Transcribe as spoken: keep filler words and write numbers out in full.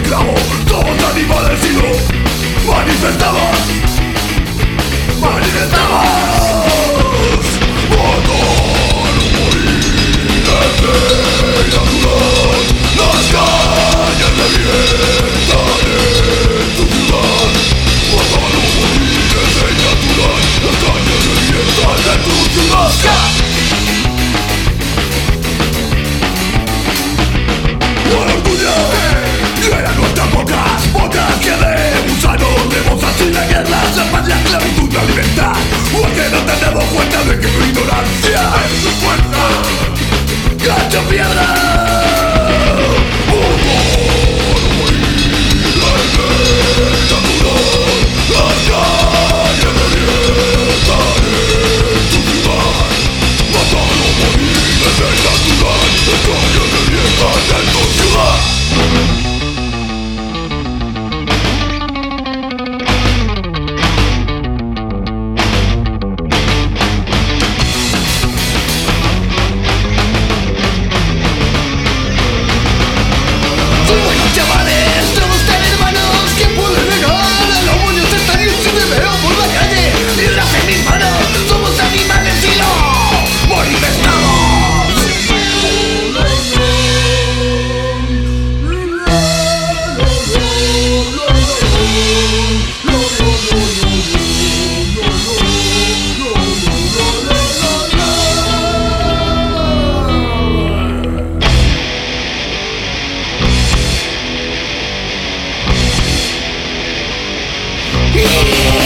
clavo, somos animales y lo manifestamos, manifestamos. Matar o morir es ley natural. Las calles revientan en tu ciudad. Matar o morir es ley natural. Las calles revientan en tu ciudad. Eran nuestras bocas, bocas que de gusanos de bolsas y la guerra se pasa la esclavitud de alimentar. Porque no te damos cuenta de que tu ignorancia es su fuerza. ¡Cacho piedra! Matar o morir es ley natural. Las calles revientan en tu ciudad. Matar o morir es ley natural. Las calles revientan en tu ciudad. Yeah.